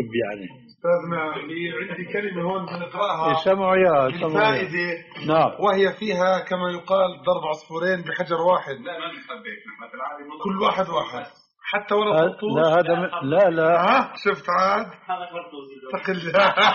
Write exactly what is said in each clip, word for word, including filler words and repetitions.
طيب يعني أستاذنا عندي كلمة هون بنقرأها سمعوا يا فائدة. نعم. وهي فيها كما يقال ضرب عصفورين بحجر واحد. لا ما بنحبك نحن في العادة كل واحد واحد حتى ولا خرطوش. لا هذا م... لا لا ها شفت عاد هذا خرطوش تقل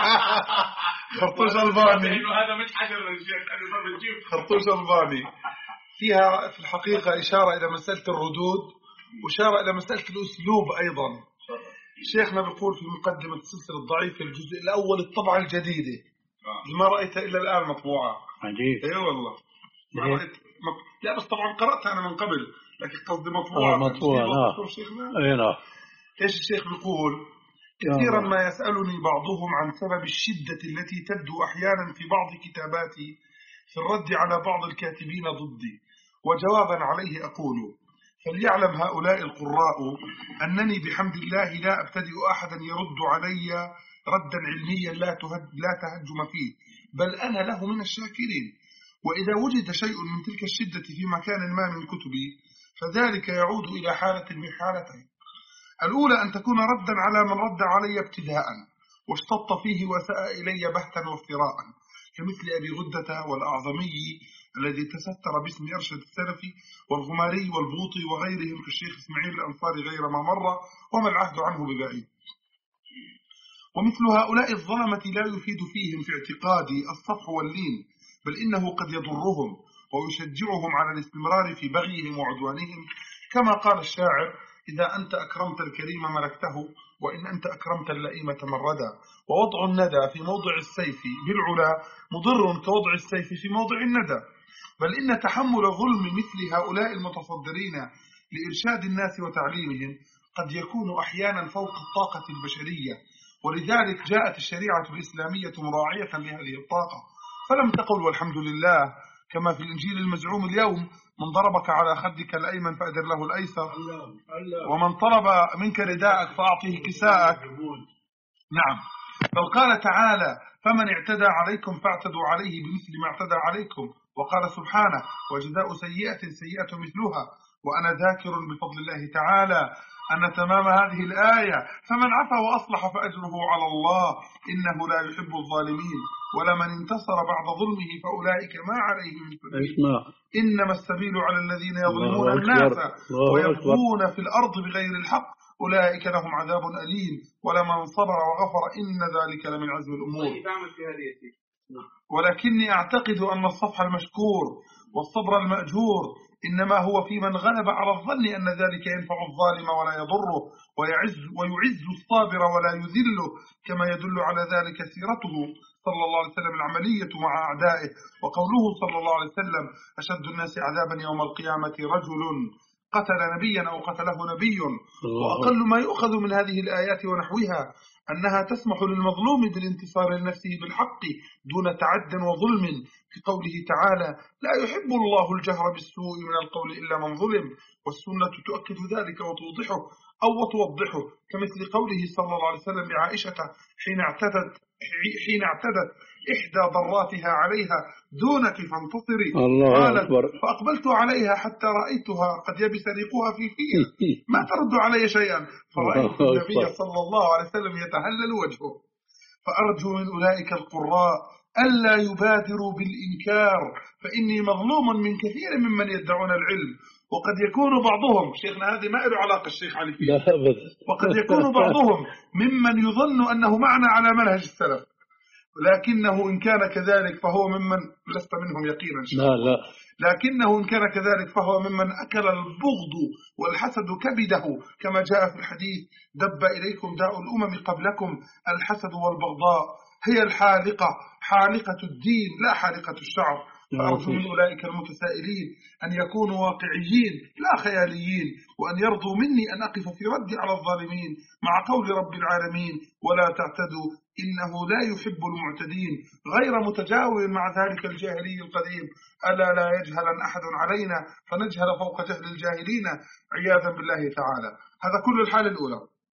خرطوش ألباني هذا مش حجر الشيخ هذا بنجيب خرطوش ألباني. فيها في الحقيقة إشارة إلى مسألة الردود وإشارة إلى مسألة الأسلوب أيضا. شيخنا بيقول في مقدمة السلسلة الضعيفة الجزء الأول الطبعة الجديدة ما رأيتها إلا الآن مطبوعة. عجيب. إيه والله ما رأيت مط... لا بس طبعا قرأتها أنا من قبل لكن قصدي مطبوعة. آه مطبوعة نعم. إيه نعم. إيش الشيخ بيقول كثيرا ما يسألني بعضهم عن سبب الشدة التي تبدو أحيانا في بعض كتاباتي في الرد على بعض الكاتبين ضدي وجوابا عليه أقول فليعلم هؤلاء القراء أنني بحمد الله لا أبتدئ أحدا يرد علي ردا علميا لا تهد لا تهجم فيه بل أنا له من الشاكرين. وإذا وجد شيء من تلك الشدة في مكان ما من كتبي فذلك يعود إلى حالة من حالتين. الأولى أن تكون ردا على من رد علي ابتداء واشتط فيه وساء إلي بهتا وافتراء كمثل أبي غدة والأعظمي الذي تستر باسم أرشد السلفي والغماري والبوطي وغيرهم في الشيخ إسماعيل الأنصاري غير ما مر وما العهد عنه ببعيد. ومثل هؤلاء الظلمة لا يفيد فيهم في اعتقادي الصفح واللين بل إنه قد يضرهم ويشجعهم على الاستمرار في بغيهم وعدوانهم كما قال الشاعر إذا أنت أكرمت الكريم ملكته وإن أنت أكرمت اللئيم تمردا. ووضع الندى في موضع السيف بالعلا مضر كوضع السيف في موضع الندى. بل إن تحمل ظلم مثل هؤلاء المتصدرين لإرشاد الناس وتعليمهم قد يكون أحيانا فوق الطاقة البشرية ولذلك جاءت الشريعة الإسلامية مراعية لهذه الطاقة فلم تقل والحمد لله كما في الإنجيل المزعوم اليوم من ضربك على خدك الأيمن فأدر له الأيسر ومن طلب منك رداءك فأعطيه كساءك. نعم. بل قال تعالى فمن اعتدى عليكم فاعتدوا عليه بمثل ما اعتدى عليكم. وقال سبحانه وجزاء سيئة سيئة مثلها. وأنا ذاكر بفضل الله تعالى أن تمام هذه الآية فمن عفا وأصلح فأجره على الله إنه لا يحب الظالمين ولمن انتصر بعد ظلمه فأولئك ما عليهم من سبيل إنما السبيل على الذين يظلمون الناس ويبغون في الأرض بغير الحق أولئك لهم عذاب أليم ولمن صبر وغفر إن ذلك لمن عزم الأمور. ولكني أعتقد أن الصفح المشكور والصبر المأجور إنما هو في من غلب على الظن أن ذلك ينفع الظالم ولا يضره ويعز, ويعز الصابر ولا يذله كما يدل على ذلك سيرته صلى الله عليه وسلم العملية مع أعدائه وقوله صلى الله عليه وسلم أشد الناس عذابا يوم القيامة رجل قتل نبيا أو قتله نبي. وأقل ما يؤخذ من هذه الآيات ونحوها أنها تسمح للمظلوم بالانتصار لنفسه بالحق دون تعد وظلم في قوله تعالى لا يحب الله الجهر بالسوء من القول إلا من ظلم. والسنة تؤكد ذلك وتوضحه أو وتوضحه كمثل قوله صلى الله عليه وسلم لعائشة حين اعتدت حين اعتدت إحدى ضراتها عليها دونك فانتصري قالت فأقبلت عليها حتى رأيتها قد يبس ريقها في فيها ما ترد علي شيئا فرأيت النبي صلى الله عليه وسلم يتهلل وجهه. فأرجو من أولئك القراء ألا يبادروا بالإنكار فإني مظلوم من كثير ممن يدعون العلم وقد يكون بعضهم شيخنا هذه ما له علاقة الشيخ علي فيه وقد يكون بعضهم ممن يظن أنه معنا على منهج السلف لكنه إن كان كذلك فهو ممن لست منهم يقينا لا لا لكنه إن كان كذلك فهو ممن أكل البغض والحسد كبده كما جاء في الحديث دب إليكم داء الأمم قبلكم الحسد والبغضاء هي الحالقة حالقة الدين لا حالقة الشعر. فأرجو من أولئك المتسائلين أن يكونوا واقعيين لا خياليين وأن يرضوا مني أن أقف في رد على الظالمين مع قول رب العالمين ولا تعتدوا إنه لا يحب المعتدين غير متجاور مع ذلك الجاهلي القديم ألا لا يجهل أحد علينا فنجهل فوق جهل الجاهلين عياذا بالله تعالى. هذا كل الحالة الأولى.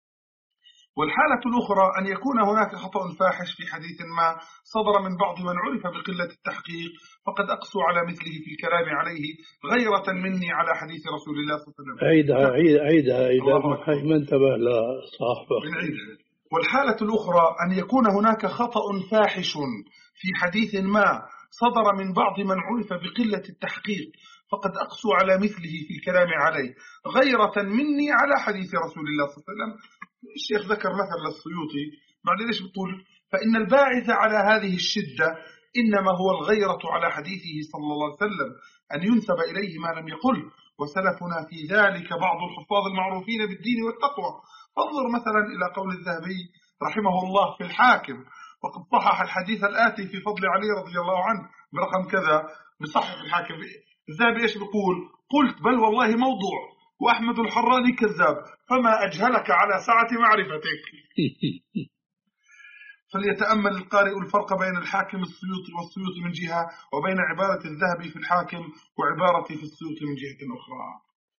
والحالة الأخرى أن يكون هناك خطأ فاحش في حديث ما صدر من بعض من عرف بقلة التحقيق فقد أقسو على مثله في الكلام عليه غيرة مني على حديث رسول الله صلى الله عليه وسلم. عيدها عيدها عيدها إذا ما انتبه لصاحبه. والحالة الأخرى أن يكون هناك خطأ فاحش في حديث ما صدر من بعض من عرف بقلة التحقيق، فقد أقسو على مثله في الكلام عليه غيرة مني على حديث رسول الله صلى الله عليه وسلم. الشيخ ذكر مثل السيوطي، بعد ليش بتقول فإن الباعث على هذه الشدة إنما هو الغيرة على حديثه صلى الله عليه وسلم أن ينسب إليه ما لم يقل، وسلفنا في ذلك بعض الحفاظ المعروفين بالدين والتقوى. فانظر مثلا إلى قول الذهبي رحمه الله في الحاكم: وقد صحح الحديث الآتي في فضل علي رضي الله عنه برقم كذا، بصحح الحاكم. الذهبي إيش بيقول؟ قلت بل والله موضوع، وأحمد الحراني كذاب، فما أجهلك على سعة معرفتك. فليتأمل القارئ الفرق بين الحاكم السيوطي والسيوطي من جهة، وبين عبارة الذهبي في الحاكم وعبارتي في السيوطي من جهة أخرى.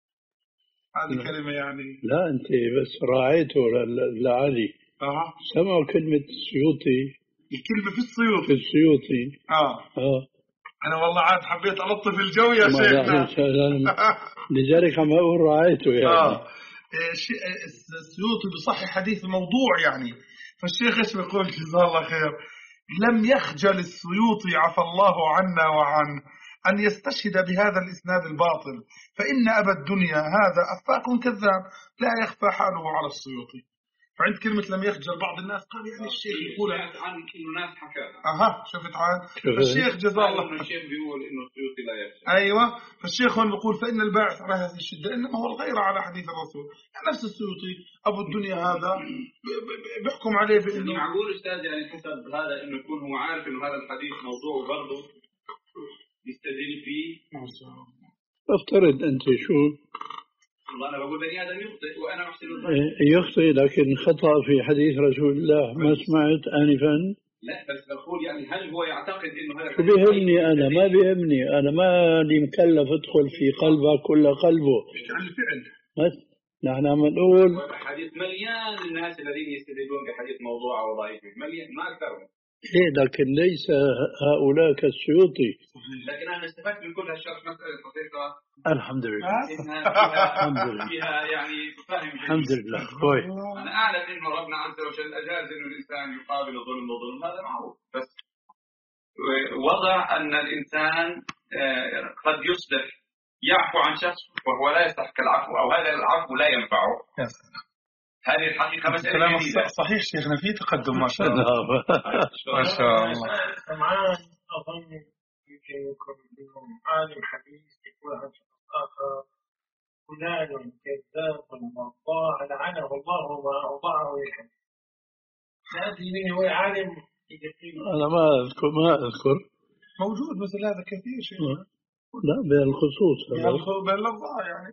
هذه كلمة يعني لا أنت بس راعيته لعلي أه. سمعوا كلمة السيوطي، الكلمة في السيوطي في السيوطي آه. آه. أنا والله عاد حبيت ألطف الجو يا شيخنا. لذلك عم أقول راعيته يعني آه. السيوطي بصحي حديث موضوع يعني. فالشيخ ايش بيقول جزاه الله خير؟ لم يخجل السيوطي عفى الله عنا وعنه أن يستشهد بهذا الإسناد الباطل، فإن أبا الدنيا هذا أفاك كذاب لا يخفى حاله على السيوطي. فعند كلمة لم يخجل بعض الناس قال يعني الشيخ يقول عن إنه ناس حكاها. أها شفت عاد. فالشيخ جزاه الله إنه الشيخ بيقول إنه السيوطي لا يخجل. أيوة. فالشيخ هون بيقول فإن الباعث على هذه الشدة إنما هو الغيرة على حديث الرسول. يعني نفس السيوطي أبو الدنيا هذا بيحكم عليه بإنه معقول أستاذ يعني حسب هذا إنه يكون هو عارف إنه هذا الحديث موضوع وبرضه يستدل فيه. افترض أنت شو والله أنا بقول بني آدم يخطئ وأنا أحسن الظن. يخطئ، لكن خطأ في حديث رسول الله ما سمعت آنفا. لا بس بقول يعني هل هو يعتقد إنه هذا شو بيهمني أنا؟ ما بيهمني أنا، ما لي مكلف أدخل في قلبك كل قلبه. بس نحن عم نقول حديث مليان الناس الذين يستدلون بحديث موضوع أو ضعيف، مليان ما أكثرهم. إيه لكن ليس هؤلاء كالسيوطي. لكن أنا استفدت من كل هالشرح مسألة بسيطة الحمد لله. إنها فيها, الحمد لله. فيها يعني فهم. الحمد لله. كويس. أنا أعلم إنه ربنا عز وجل أجاز إنه الإنسان يقابل الظلم بالظلم، هذا معروف، بس وضع أن الإنسان قد يصبح يعفو عن شخص وهو لا يستحق العفو، أو هذا العفو لا ينفعه. هذه الحقيقة مسألة كلام جديدة. صحيح شيخنا، في تقدم ما شاء الله. ما شاء الله. سمعان أظن يمكن يكون عالم حديث يقول عن شخص آخر فلان كذاب وضاع لعنه الله وما أوضعه الحديث. هذه من هو عالم يقول أنا ما أذكر ما أذكر موجود مثل هذا كثير شيء. لا بالخصوص باللفظة يعني.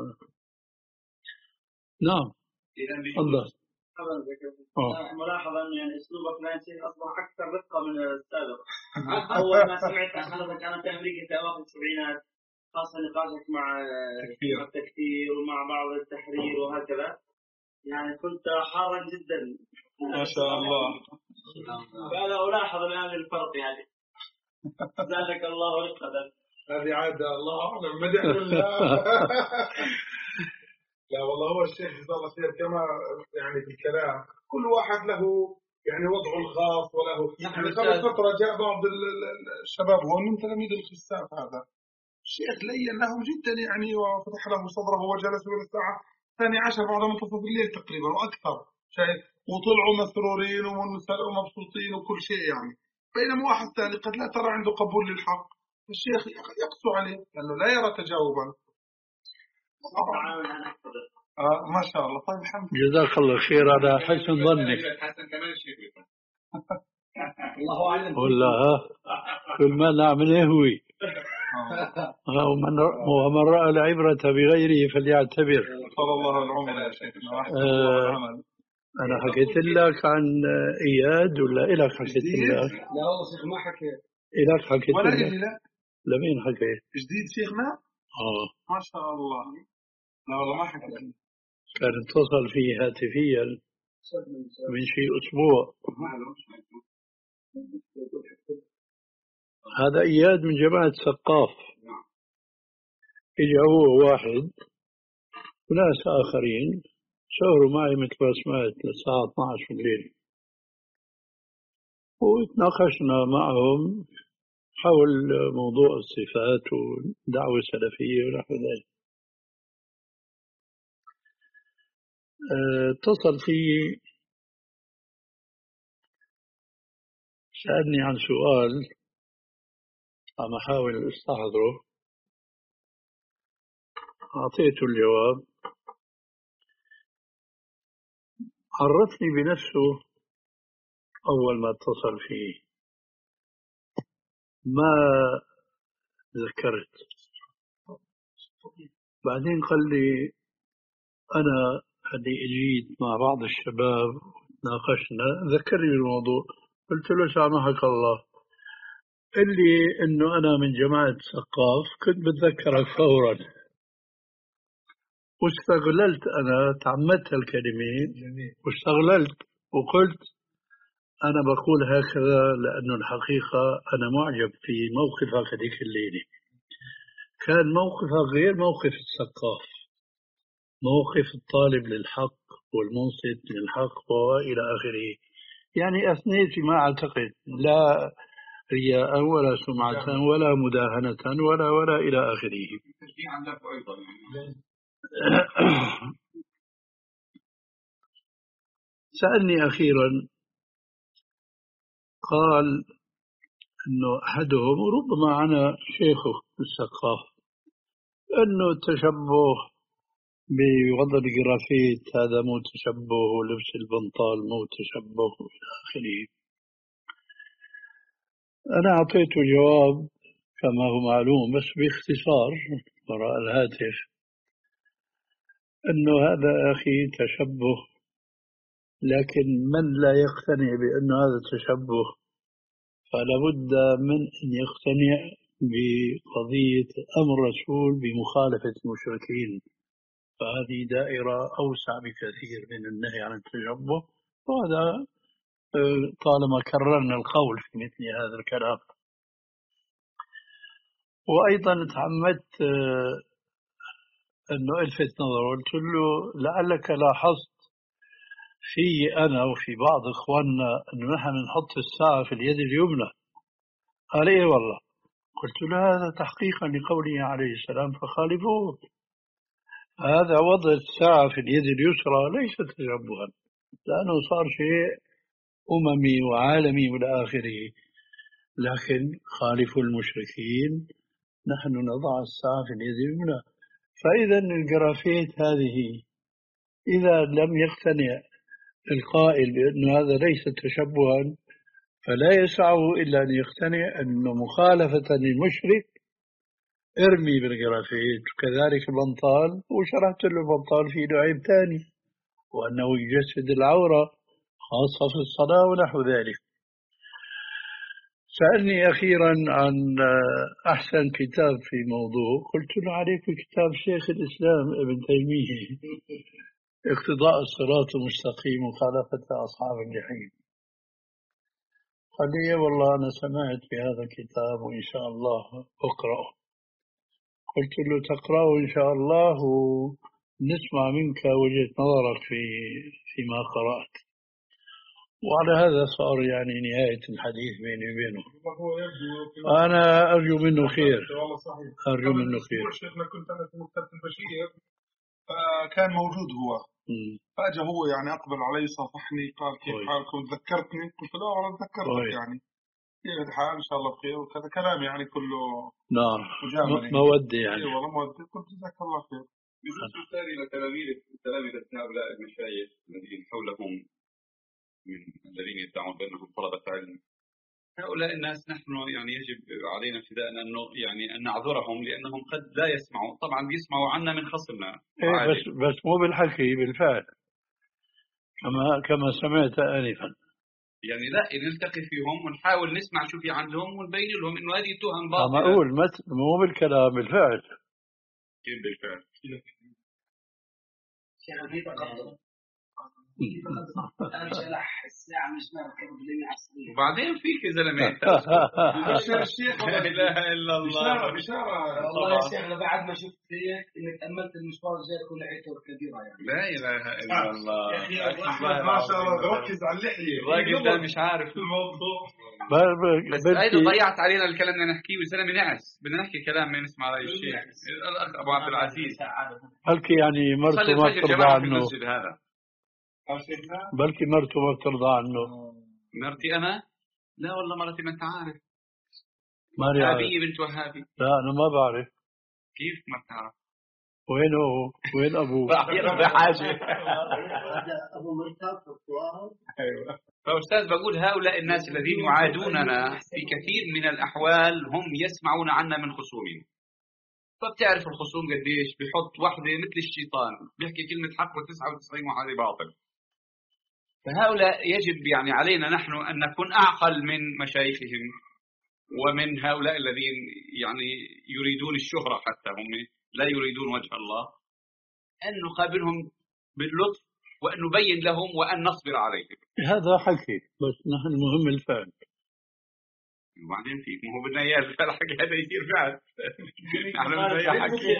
نعم. الله. ملاحظة أن يعني أسلوبك لا يصير أصبح أكثر رقة من السابق. أول ما سمعت حضرتك أنا في أمريكا في أواخر السبعينات، خاصة نقاشك مع التكفير ومع بعض التحرير وهكذا، يعني كنت حارا جدا. ما شاء الله. فأنا ألاحظ الآن الفرق يعني. زادك الله رقة. هذه عادة الله أعلم مدح الله. لا والله هو الشيخ جزاه الله خير كما يعني في الكلام كل واحد له يعني وضعه الخاص وله يعني قبل فترة جاء بعض الشباب هو من تلاميذ الخساف هذا الشيخ لين لهم جدا يعني وفتح له صدره وجلس إلى الساعة الثانية عشر بعد منتصف الليل تقريبا وأكثر شايف، وطلعوا مسرورين ومبسوطين وكل شيء يعني. بينما واحد ثاني قد لا ترى عنده قبول للحق، الشيخ يقسو عليه لأنه لا يرى تجاوبا. آه ما شاء الله. طيب الحمد لله. جزاك الله خير على حسن ظنك. الله أعلم. والله كل ما نعمله هو. ومن ومن رأى العبرة بغيره فليعتبر. صلى الله العمر يا شيخنا. آه أنا حكيت لك عن إياد ولا إلك حكيت لك؟ لا والله شيخ ما حكيت. إلك حكيت ولا لك؟ إلي لا. لمين حكيت؟ جديد شيخنا؟ آه ما شاء الله. لا والله ما حكيت. كان اتصل فيه هاتفيا من شيء أسبوع. هذا إياد من جماعة سقاف. إجا هو واحد وناس آخرين شهروا معي مثل ما سمعت للساعة اثني عشر بالليل، وتناقشنا معهم حول موضوع الصفات ودعوة سلفية ونحو ذلك. اتصل في سألني عن سؤال عم أحاول أستحضره، أعطيته الجواب. عرفني بنفسه أول ما اتصل فيه، ما ذكرت. بعدين قال لي أنا هدي أجيت مع بعض الشباب ناقشنا، ذكرني بالموضوع. قلت له سامحك الله، اللي إنه أنا من جماعة سقاف كنت بتذكرك فورا، واستغللت أنا تعمدت الكلمة واستغللت وقلت أنا بقول هكذا لأنه الحقيقة أنا معجب في موقفك هذيك الليلة. كان موقفك غير موقف السقاف، موقف الطالب للحق والمنصت للحق وإلى آخره. يعني أثنيت فيما أعتقد، لا رياء ولا سمعة ولا مداهنة ولا ولا إلى آخره. سألني أخيرا، قال أنه أحدهم وربما أنا شيخه السقاف، أنه التشبه بوضع الجرافيت هذا مو تشبه، ولبس البنطال مو تشبه إلى آخره. أنا أعطيته جواب كما هو معلوم بس باختصار وراء الهاتف، أنه هذا أخي تشبه، لكن من لا يقتنع بأن هذا تشبه فلا بد من أن يقتنع بقضية أمر الرسول بمخالفة المشركين، فهذه دائرة أوسع بكثير من النهي عن التشبه. وهذا طالما كررنا القول في مثل هذا الكلام. وأيضا تعمدت أنه ألفت نظر، قلت له لعلك لاحظت في أنا وفي بعض إخواننا أنه نحن نحط الساعة في اليد اليمنى. قال إيه والله. قلت له هذا تحقيقا لقوله عليه السلام فخالفوه. هذا وضع الساعة في اليد اليسرى ليس تشبها، لأنه صار شيء أممي وعالمي والى آخره، لكن خالفوا المشركين، نحن نضع الساعة في اليد اليمنى. فإذا الجرافيت هذه إذا لم يقتنع القائل بأن هذا ليس تشبها فلا يسعه إلا أن يقتنع أنه مخالفة للمشرك ارمي بالجرافيت. وكذلك البنطال، وشرحت له البنطال فيه عيب ثاني وأنه يجسد العورة خاصة في الصلاة ونحو ذلك. سألني أخيرا عن أحسن كتاب في موضوع، قلت له عليك كتاب شيخ الإسلام ابن تيمية اقتضاء الصراط المستقيم مخالفة أصحاب الجحيم. قال لي والله أنا سمعت بهذا الكتاب وإن شاء الله أقرأه. قلت له تقرأه إن شاء الله ونسمع منك وجهة نظرك في فيما قرأت. وعلى هذا صار يعني نهاية الحديث بيني وبينه. أنا أرجو منه خير، أرجو منه خير. شيخنا كنت أنا في مكتبة البشير فكان موجود هو، فأجا هو يعني أقبل علي صافحني قال كيف حالكم تذكرتني؟ قلت له والله تذكرتك يعني كيف الحال إن شاء الله بخير وكذا كلام يعني كله نعم مجاملة مودة يعني. إيه والله مودة، قلت جزاك الله خير. يجوز سؤال إلى تلاميذ تلاميذ هؤلاء المشايخ الذين حولهم من الذين يدعون بأنهم طلبة علم، هؤلاء الناس نحن يعني يجب علينا ابتداء أنه يعني أن نعذرهم لأنهم قد لا يسمعوا، طبعا بيسمعوا عنا من خصمنا إيه بس بس مو بالحكي بالفعل كما كما سمعت آنفا. يعني لا نلتقي فيهم ونحاول نسمع شو في عندهم ونبين لهم إنه هذه تهم باطلة. أما أقول مو بالكلام بالفعل. كيف بالفعل؟ وبعدين فيك يا زلمه انت بشار الشيخ لا اله الا الله. بشاره بشاره والله يا شيخ انا بعد ما شفت هيك اني تاملت المشوار الجاي يكون عيته كبيره يعني. لا اله الا الله. يا اخي احمد ما شاء الله ركز على اللحيه الراجل ده مش عارف الموضوع. بس ايضا ضيعت علينا الكلام اللي نحكيه والزلمه نعس. بدنا نحكي كلام ما نسمع راي الشيخ الاخ ابو عبد العزيز. بلكي يعني مرته صلي ما الفجر بترضى جماعه في عنه، المسجد هذا. بلكي مرته ما بترضى عنه. مرتي انا؟ لا والله مرتي ما انت عارف. ماني عارف. وهابيه بنت وهابي. لا انا ما بعرف. كيف ما بتعرف؟ وين هو؟ وين ابوه؟ راح يرضى حاجه. ابو مرتاب في الطوارئ. ايوه. فاستاذ بقول هؤلاء الناس الذين يعادوننا في كثير من الاحوال هم يسمعون عنا من خصومنا. فبتعرف الخصوم قديش بيحط واحده مثل الشيطان بيحكي كلمه حق وتسعة وتسعين واحده باطل. فهؤلاء يجب يعني علينا نحن ان نكون اعقل من مشايخهم ومن هؤلاء الذين يعني يريدون الشهره، حتى هم لا يريدون وجه الله، ان نقابلهم باللطف وان نبين لهم وان نصبر عليهم. هذا حكي، بس نحن المهم الفعل. وبعدين فيك ما هو بدنا اياه الحكي هذا يصير فعل. نحن بدنا اياه حكي.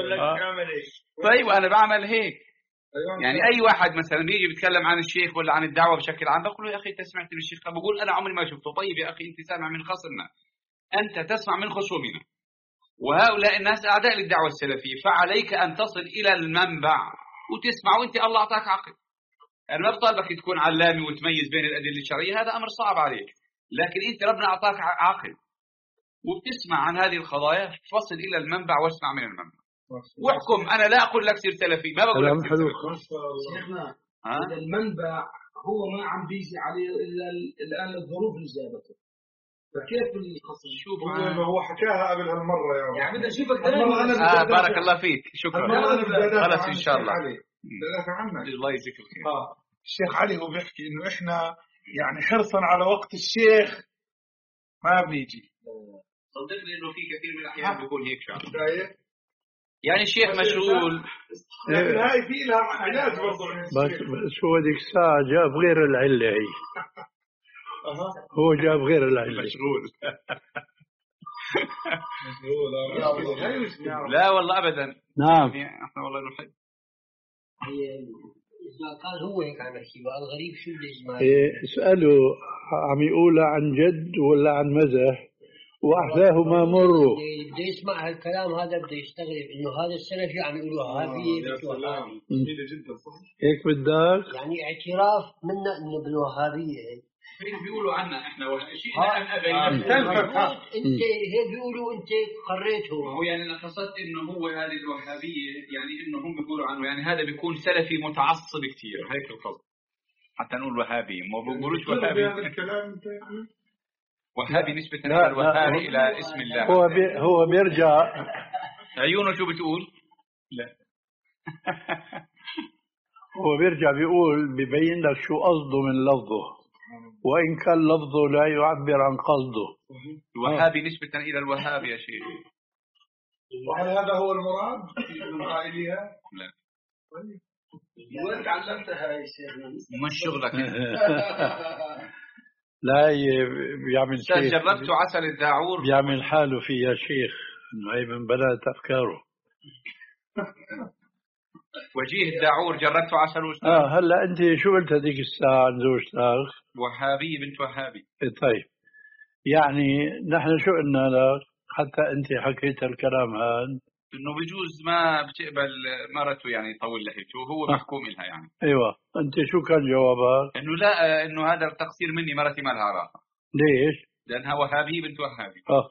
طيب وانا بعمل هيك. يعني اي واحد مثلا بيجي بيتكلم عن الشيخ ولا عن الدعوه بشكل عام بقول له يا اخي انت سمعت من الشيخ؟ بقول انا عمري ما شفته. طيب يا اخي انت سامع من خصمنا، انت تسمع من خصومنا، وهؤلاء الناس اعداء للدعوه السلفيه، فعليك ان تصل الى المنبع وتسمع. وانت الله اعطاك عقل. انا ما بطالبك تكون علامي وتميز بين الادله الشرعيه، هذا امر صعب عليك، لكن انت ربنا اعطاك عقل وبتسمع عن هذه القضايا، فصل الى المنبع واسمع من المنبع واحكم. انا لا اقول لك سير سلفي، ما بقول لك سير سلفي. شيخنا هذا المنبع هو ما عم بيجي عليه الا الان الظروف اللي جابته، فكيف القصه؟ شوف هو هو حكاها قبل هالمره يا يعني بدي اشوفك آه بارك الله فيك. شكرا. خلاص ان شاء الله. بدافع عنك. الله يجزيك الخير. اه الشيخ علي هو بيحكي انه احنا يعني حرصا على وقت الشيخ ما بنيجي. صدقني انه في كثير من الاحيان بيكون هيك فعلا. يعني الشيخ مشغول، لكن هاي في لها علاج برضه. بس بس هو ذيك الساعة جاب غير العلة هي. هو جاب غير العلة. مشغول. مشغول. لا والله ابدا. نعم. احنا والله نحب. إذا كان هو هيك عم يحكي بقى الغريب شو بده يسمع؟ إيه اسأله عم يقول عن جد ولا عن مزح، وأحداهما مروا. بده يسمع هالكلام هذا، بده يستغرب إنه هذا السلفي عم يقولوا وهابية بالوهابية. جميلة جدا صح. هيك بدك؟ يعني اعتراف منا إنه بالوهابية. هيك بيقولوا عنا احنا شيء أن أبين. أنت هيك بيقولوا أنت قريتهم. هو يعني أنا قصدت إنه هو هذه الوهابية، يعني إنه هم بيقولوا عنه يعني هذا بيكون سلفي متعصب كثير، هيك القصد. حتى نقول وهابي، ما بيقولوش وهابي. هذا الكلام أنت وهابي نسبة إلى الوهاب إلى اسم الله. هو بي هو بيرجع عيونه شو بتقول؟ لا. هو بيرجع بيقول ببين لك شو قصده من لفظه، وإن كان لفظه لا يعبر عن قصده. الوهابي نسبة إلى الوهاب يا شيخ. وهل هذا هو المراد من قائلها؟ لا. وين تعلمتها يا شيخ؟ مش شغلك. لا بيعمل شيء. جربت عسل الداعور؟ بيعمل حاله فيها شيخ، إنه هي من بلد أفكاره. وجيه الداعور جربت عسل واشتغل. آه هلا أنت شو قلت هذيك الساعة عن زوجتك؟ وهابية بنت وهابي. طيب يعني نحن شو قلنا لك حتى أنت حكيت الكلام هذا؟ إنه بجوز ما بتقبل مرته يعني يطول لحيته وهو محكوم لها يعني. أيوة. أنت شو كان جوابك؟ إنه لا، إنه هذا تقصير مني، مرتي ما لها علاقة. ليش؟ لأنها وهابية بنت وهابي. آه.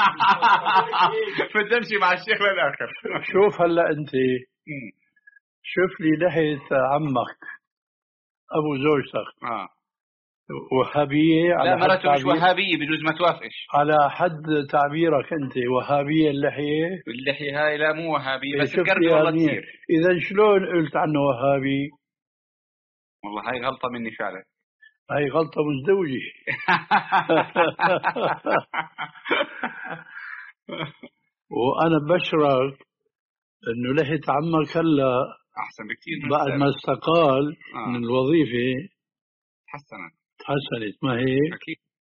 فتمشي مع الشيخ للآخر. شوف هلا أنت شوف لي لحية عمك أبو زوجتك. آه. وهابية على لا مرته مش وهابية، بجوز ما توافقش. على حد تعبيرك أنت وهابية اللحية؟ اللحية هاي لا مو وهابية، بس شوف الكرب والله يعني كثير. إذا شلون قلت عنه وهابي؟ والله هاي غلطة مني فعلا. هاي غلطة مزدوجة. وأنا بشرك إنه لحية عمك هلا أحسن بكثير من بعد ما استقال آه. من الوظيفة تحسنت تحسنت، ما هيك؟ أكيد.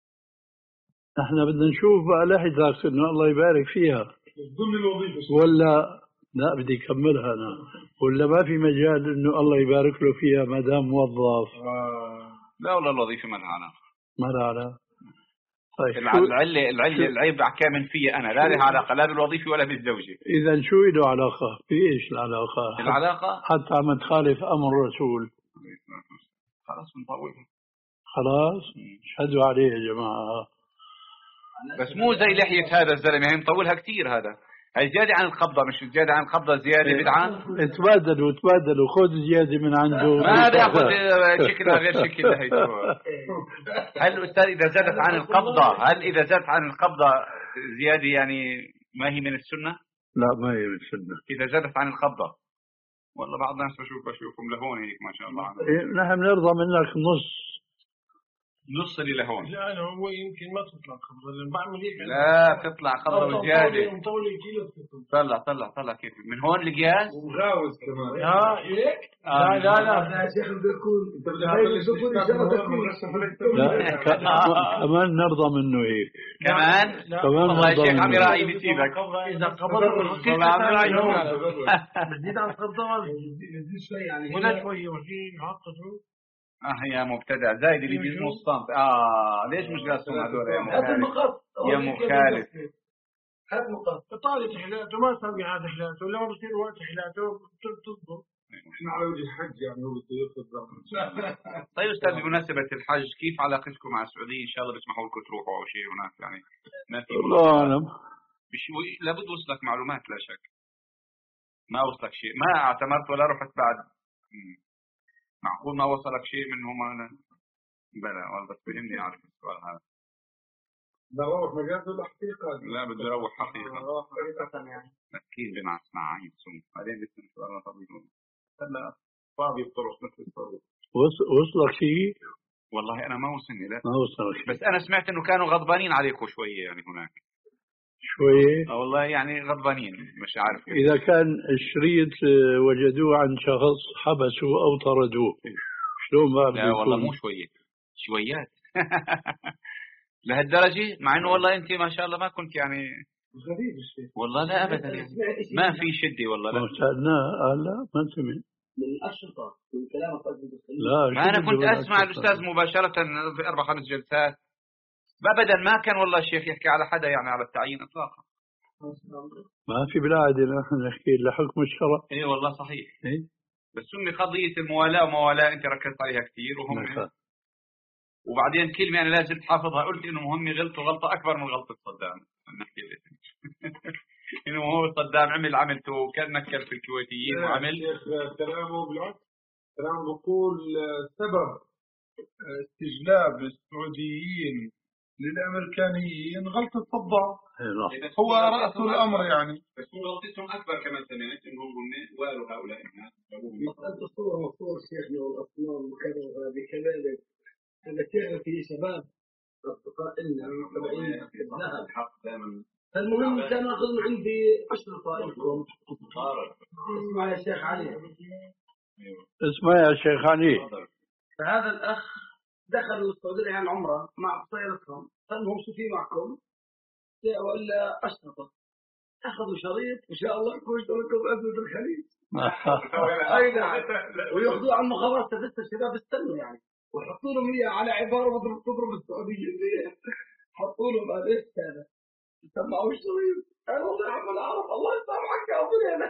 نحن بدنا نشوف بقى لحظة إنه الله يبارك فيها ضمن الوظيفة ولا لا بدي أكملها أنا، ولا ما في مجال إنه الله يبارك له فيها ما دام موظف. آه. لا والله الوظيفة ما لها علاقة. ما لها علاقة. طيب العلة العلة العيب كامن فيا أنا، لا لها علاقة لا بالوظيفة ولا بالزوجة. إذا شو له علاقة؟ في إيش العلاقة؟ العلاقة حتى عم تخالف أمر الرسول. خلاص بنطولها. خلاص شهدوا عليه يا جماعة. بس مو زي لحية هذا الزلمة، هي مطولها كثير. هذا هي زيادة عن القبضة، مش زيادة عن القبضة، زيادة بدعة. تبادلوا تبادلوا، خذ زيادة من عنده. ما بياخذ شكلها غير شكل هي. هل أستاذ إذا زادت عن القبضة، هل إذا زادت عن القبضة زيادة يعني ما هي من السنة؟ لا ما هي من السنة إذا زادت عن القبضة. والله بعض الناس بشوف بشوفهم لهون هيك ما شاء الله. نحن بنرضى منك نص نص اللي لهون. لا أنا هو يمكن ما تطلع خبرة لأن بعمل هيك. لا تطلع خبرة وزيادة. مطولة كيلو. طلع طلع طلع كيف من هون القياس. وغاوز كمان. لا هيك. لا لا لا هذا يا شيخ بيكون انت بدك لا كمان نرضى منه هيك كمان. كمان والله يا نرضى شيخ عم منه. يراعي بسيبك. إذا قبضت والله عم يراعي. بزيد عن قبضة يزيد شوي يعني ولا شوي وشيء نحطه. اه يا مبتدع زايد اللي بيجيبوا الصمت. اه ليش مش قاسهم هذول يا هذا مخالف؟ المقص يا مخالف هذا المقص طالت حلاته ما سوي هذا حلاته لما بصير وقت حلاته تضبط. احنا على وجه الحج يعني هو بده ياخذ. طيب استاذ بمناسبة الحج كيف علاقتكم مع السعودية؟ ان شاء الله بيسمحوا لكم تروحوا او شيء هناك يعني ما في. الله اعلم. لابد وصلك معلومات لا شك. ما وصلك شيء ما اعتمرت ولا رحت بعد. معقول ما وصلك شيء منهم؟ أنا بلا والله بس بهمني أعرف السؤال هذا. بروح مجاز ولا حقيقة؟ لا بدي أروح حقيقة. حقيقة يعني. أكيد بمع اسمع عين سوم بعدين بسمع سؤال طويل. هلا فاضي بطرق مثل الطرق. وصلك شيء؟ والله أنا ما وصلني لا. ما وصلك شيء. بس أنا سمعت إنه كانوا غضبانين عليكم شوية يعني هناك. شوية؟ آه والله يعني غضبانين مش عارف. إذا كان الشريط وجدوه عن شخص حبسوا أو طردوه شلون بقى؟ لا والله مو شوية شويات. لهالدرجة مع إنه والله أنت ما شاء الله ما كنت يعني غريب الشيء. والله لا أبدا يعني. ما في شدة والله لا. ما سألناه قال لا ما سمع من الأشرطة من كلامك قصدي. لا ما أنا كنت أسمع الأستاذ مباشرة في أربع خمس جلسات أبدا ما كان والله الشيخ يحكي على حدا يعني على التعيين إطلاقا. ما في بالعادة نحن نحكي لحكم الشرع. إيه والله صحيح. إيه؟ بس سمي قضية الموالاة وموالاة أنت ركزت عليها كثير وهم نعم. وبعدين كلمة أنا لازم حافظها قلت إنه هم غلطوا غلطة أكبر من غلطة صدام. نحكي إنه هو صدام عمل عملته وكان نكر في الكويتيين وعمل. كلامه بالعكس كلامه بقول سبب استجلاب السعوديين للأمريكانيين غلطة صدام. هو رأس الأمر يعني. بس هو غلطتهم أكبر كمان سمعت إنهم هم والوا هؤلاء الناس. مسألة الصور وصور شيخنا والأصنام وكذا وهذه كذلك. أنا تعرف في شباب أصدقاء لنا متابعين الذهب. فالمهم كان أخذ عندي أشرطة لكم. اسمع يا شيخ علي. اسمع يا شيخ علي. فهذا الأخ دخلوا السعودية عن عمرة مع سيارتهم. فالمهم شو في معكم؟ ولا أشرطة. أخذوا شريط إن شاء الله يكون لكم أبد الخليج. أي نعم. ويأخذوا عن مخابرات تفتش الشباب استنوا يعني. وحطوا لهم إياه على عبارة تضرب السعودية زي حطوا لهم هذا إيش هذا سمعوا الشريط أنا والله عمل أعرف الله يسامحك يا أبوي أنا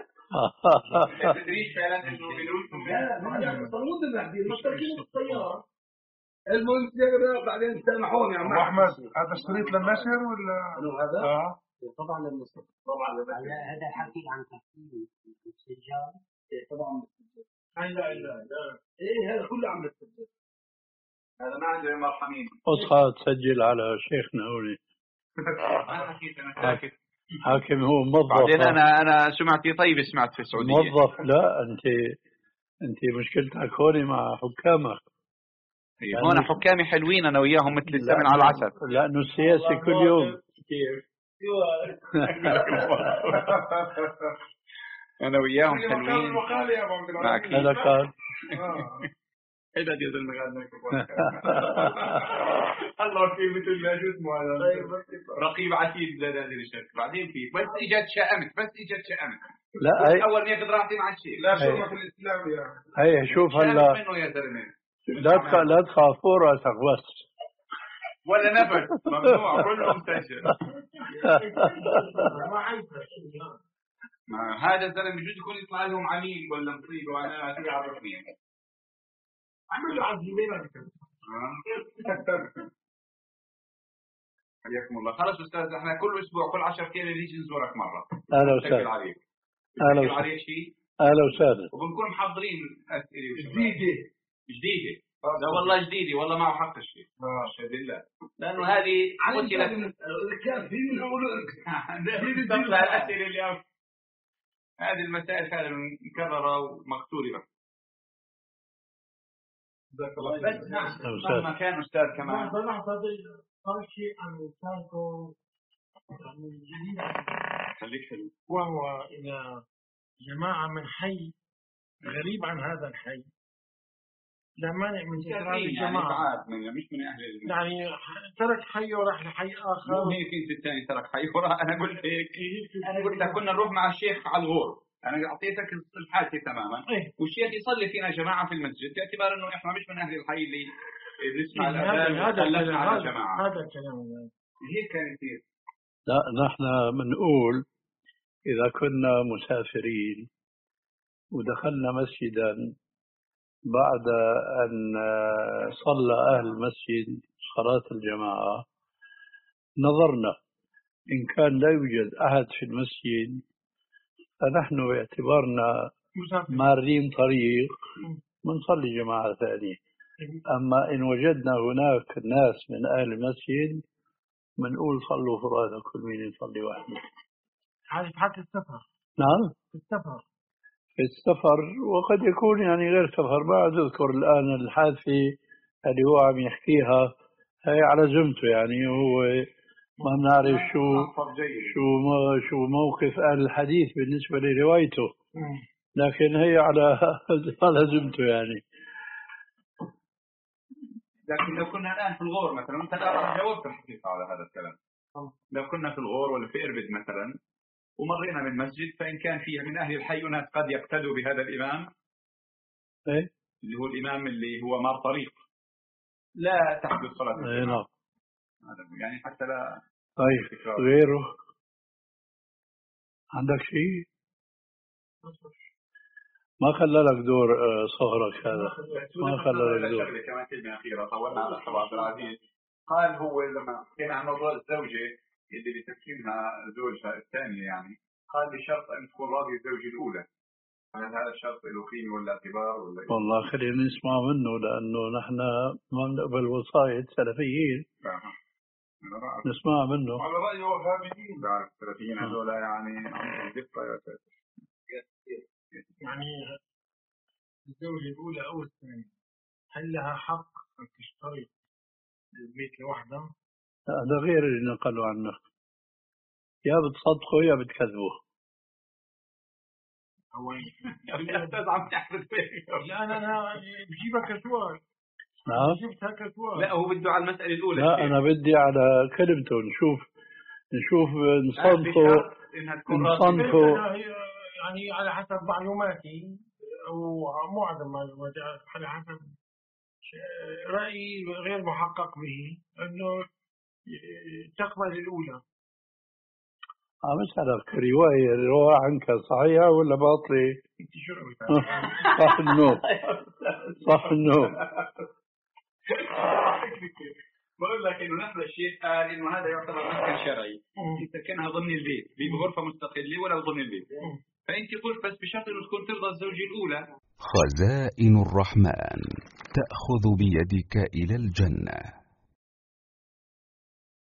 تدريش فعلا إنه بدونكم لا لا صمود المهدي مشتركين في السيارة. المهم سيارة بعدين سامحوني يا عم أحمد هذا الشريط للنشر ولا هذا؟ آه. طبعا للنشر طبعا هذا الحكي عن تحكيم السجار طبعا بالسجار لا لا لا إيه هذا كله عم بالسجار. هذا ما عنده مرحمين. أصحى تسجل على شيخنا هوني. ما حكيت أنا ساكت. حاكم هو موظف. بعدين أنا أنا سمعتي طيب سمعت في السعودية. موظف لا أنت أنت مشكلتك هوني مع حكامك. يعني هون حكامي حلوين أنا وياهم مثل السمن على العسل. لأنه السياسة كل يوم. أنا وياهم حلوين. المقال يا أبو عبد العزيز. هذا كان. إذا جزء المقال الله في مثل ما جزء رقيب عتيد زاد هذه الشركة. بعدين في بس إجت شأمت بس إجت شأمت. لا أي. أول ما ياخذ راحتي مع الشيء. لا شو في الإسلام يا. هي شوف هلا. لا تخ لا تخافوا راسك بس. ولا نفس ممنوع كله منتشر. هذا الزلمه بجوز يكون يطلع لهم عميل ولا مصيبه وانا ما يعرفني يعني. عملوا عزيمين حياكم الله. خلص استاذ احنا كل اسبوع كل عشرة ايام نيجي نزورك مره. اهلا وسهلا. اهلا وسهلا. شيء اهلا وسهلا. وبنكون محضرين اسئله جديده جديده. لا والله جديده والله معه حق الشيء. اشهد بالله لانه هذه مشكله كان في من اول الاسئله اليوم. هذه المسائل فعلا مكرره ومقتوله. جزاك الله خير. بس نعم لما كان استاذ كمان لحظه صار شيء عن لسانكم يعني جديد خليك حلو وهو الى جماعه من حي غريب عن هذا الحي لا مانع من تكرار الجماعه يعني مش من اهل المدينة. يعني ترك حي وراح لحي اخر. مو هيك انت الثاني ترك حي وراح. انا قلت هيك انا قلت لك كنا نروح مع الشيخ على الغور. انا اعطيتك الحادثه تماما. إيه؟ والشيخ يصلي فينا جماعه في المسجد باعتبار انه احنا مش من اهل الحي اللي بنسمع إيه الاذان وخلفنا على جماعه. هذا الكلام هيك كان يصير. لا نحن بنقول اذا كنا مسافرين ودخلنا مسجدا بعد أن صلى أهل المسجد صلاة الجماعة نظرنا إن كان لا يوجد أحد في المسجد فنحن باعتبارنا مارين طريق بنصلي جماعة ثانية. أما إن وجدنا هناك ناس من أهل المسجد بنقول صلوا فرادى كل مين يصلي وحده. هذا في حالة السفر. نعم في السفر. في السفر وقد يكون يعني غير سفر. ما أذكر الآن الحادثة اللي هو عم يحكيها هي على زمته يعني هو ما بنعرف شو شو شو موقف أهل الحديث بالنسبة لروايته لكن هي على على زمته يعني. لكن لو كنا الآن في الغور مثلا أنت جاوبت الحقيقة على هذا الكلام. لو كنا في الغور ولا في إربد مثلا ومرينا من مسجد فإن كان فيه من أهل الحي ناس قد يقتدوا بهذا الإمام إيه؟ اللي هو الإمام اللي هو مار طريق لا تحدث صلاة إيه نعم. يعني حتى لا. طيب غيره عندك شيء؟ ما خلى لك دور صهرك هذا ما خلى لك دور. كمان كلمة أخيرة طولنا على أبو عبد العزيز. قال هو لما حكينا عن موضوع الزوجة اللي بتسكنها زوجها الثانية يعني قال بشرط أن تكون راضية الزوجة الأولى. هل هذا الشرط له قيمة ولا اعتبار ولا إيه؟ والله خلينا نسمع منه لأنه نحن ما بنقبل وصاية سلفيين. نسمع منه. على رأي وهابيين. بعرف السلفيين هذول يعني دقة يا ساتر. يعني الزوجة الأولى أو الثانية هل لها حق أن تشترط البيت لوحدها؟ هذا غير اللي نقلوا عنه. يا بتصدقوا يا بتكذبوا. هو يا أستاذ عم تحفظ فيك. لا أنا أنا بجيبك سؤال. نعم. جبتها كسؤال. لا هو بده على المسألة الأولى. لا أنا بدي على كلمته نشوف نشوف نصنفه نصنفه. يعني على حسب معلوماتي أو مو عدم معلوماتي على حسب رأيي غير محقق به أنه تقبل الأولى. عم أسألك رواية رواية عنك صحيحة ولا باطلة؟ أنت شو رأيك؟ صح النوم صح النوم. بقول لك إنه نحن الشيخ قال إنه هذا يعتبر مسكن شرعي. يسكنها ضمن البيت بغرفة مستقلة ولا ضمن البيت. فأنت قلت بس بشرط إنه تكون ترضى الزوجة الأولى. خزائن الرحمن تأخذ بيدك إلى الجنة.